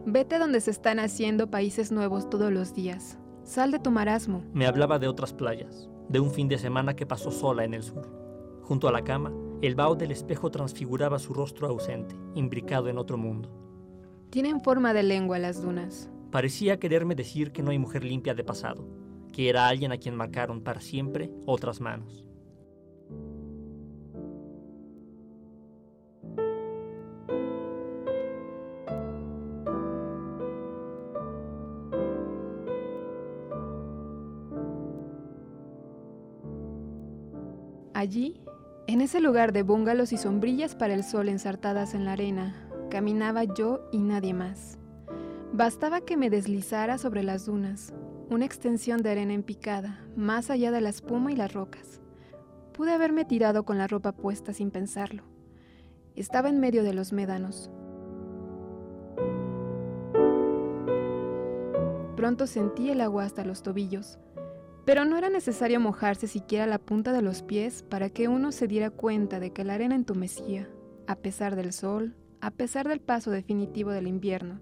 Vete donde se están haciendo países nuevos todos los días. Sal de tu marasmo. Me hablaba de otras playas, de un fin de semana que pasó sola en el sur. Junto a la cama, el vaho del espejo transfiguraba su rostro ausente, imbricado en otro mundo. Tienen forma de lengua las dunas. Parecía quererme decir que no hay mujer limpia de pasado, que era alguien a quien marcaron para siempre otras manos. Allí, en ese lugar de búngalos y sombrillas para el sol ensartadas en la arena, caminaba yo y nadie más. Bastaba que me deslizara sobre las dunas, una extensión de arena en picada, más allá de la espuma y las rocas. Pude haberme tirado con la ropa puesta sin pensarlo. Estaba en medio de los médanos. Pronto sentí el agua hasta los tobillos, pero no era necesario mojarse siquiera la punta de los pies para que uno se diera cuenta de que la arena entumecía, a pesar del sol, a pesar del paso definitivo del invierno.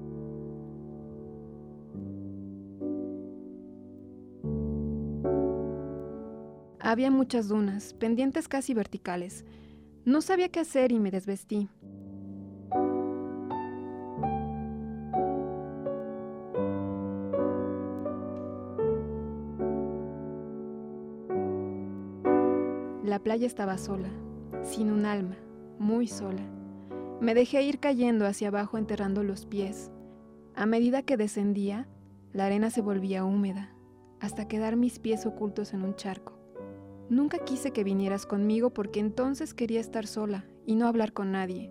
Había muchas dunas, pendientes casi verticales. No sabía qué hacer y me desvestí. La playa estaba sola, sin un alma, muy sola. Me dejé ir cayendo hacia abajo enterrando los pies. A medida que descendía, la arena se volvía húmeda, hasta quedar mis pies ocultos en un charco. Nunca quise que vinieras conmigo porque entonces quería estar sola y no hablar con nadie.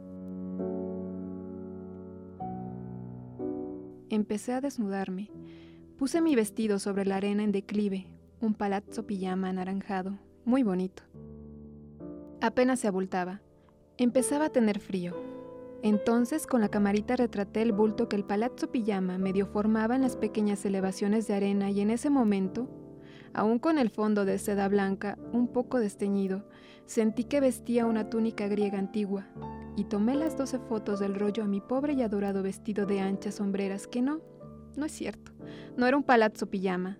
Empecé a desnudarme. Puse mi vestido sobre la arena en declive, un palazzo pijama anaranjado, muy bonito. Apenas se abultaba. Empezaba a tener frío. Entonces, con la camarita retraté el bulto que el palazzo pijama medio formaba en las pequeñas elevaciones de arena y en ese momento, aún con el fondo de seda blanca un poco desteñido, sentí que vestía una túnica griega antigua y tomé las 12 fotos del rollo a mi pobre y adorado vestido de anchas sombreras que no es cierto, no era un palazzo pijama.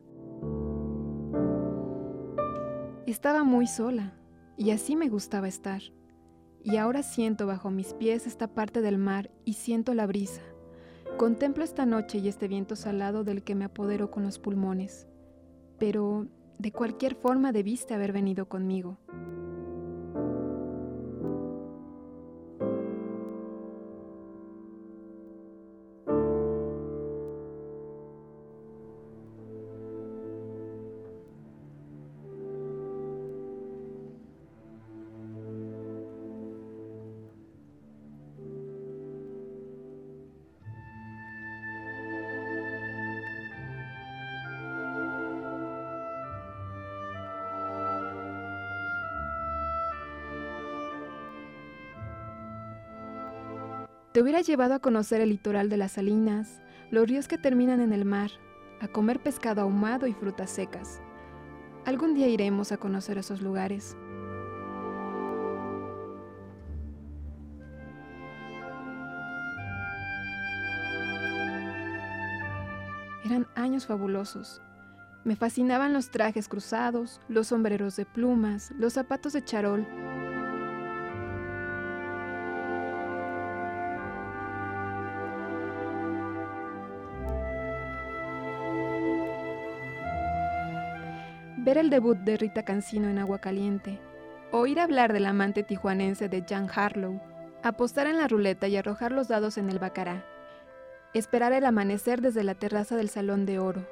Estaba muy sola. Y así me gustaba estar. Y ahora siento bajo mis pies esta parte del mar y siento la brisa. Contemplo esta noche y este viento salado del que me apodero con los pulmones. Pero de cualquier forma debiste haber venido conmigo. Te hubiera llevado a conocer el litoral de las salinas, los ríos que terminan en el mar, a comer pescado ahumado y frutas secas. Algún día iremos a conocer esos lugares. Eran años fabulosos. Me fascinaban los trajes cruzados, los sombreros de plumas, los zapatos de charol. Ver el debut de Rita Cancino en Agua Caliente, oír hablar del amante tijuanense de Jan Harlow, apostar en la ruleta y arrojar los dados en el baccará, esperar el amanecer desde la terraza del Salón de Oro.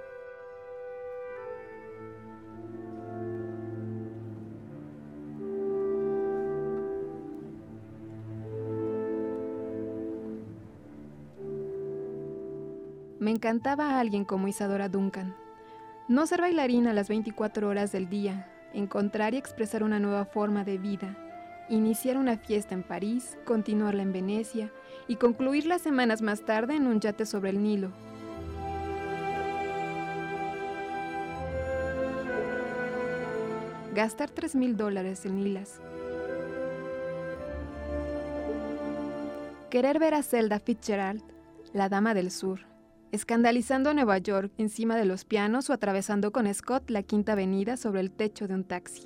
Me encantaba a alguien como Isadora Duncan. No ser bailarina las 24 horas del día, encontrar y expresar una nueva forma de vida, iniciar una fiesta en París, continuarla en Venecia y concluirla semanas más tarde en un yate sobre el Nilo. Gastar $3,000 en lilas. Querer ver a Zelda Fitzgerald, La Dama del Sur, escandalizando a Nueva York encima de los pianos o atravesando con Scott la Quinta Avenida sobre el techo de un taxi.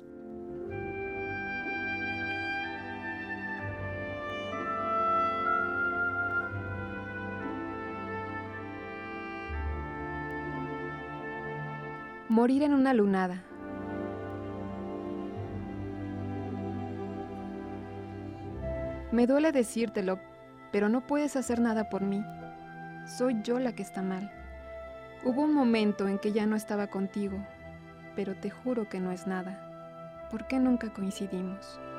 Morir en una lunada. Me duele decírtelo, pero no puedes hacer nada por mí. Soy yo la que está mal. Hubo un momento en que ya no estaba contigo, pero te juro que no es nada. ¿Por qué nunca coincidimos?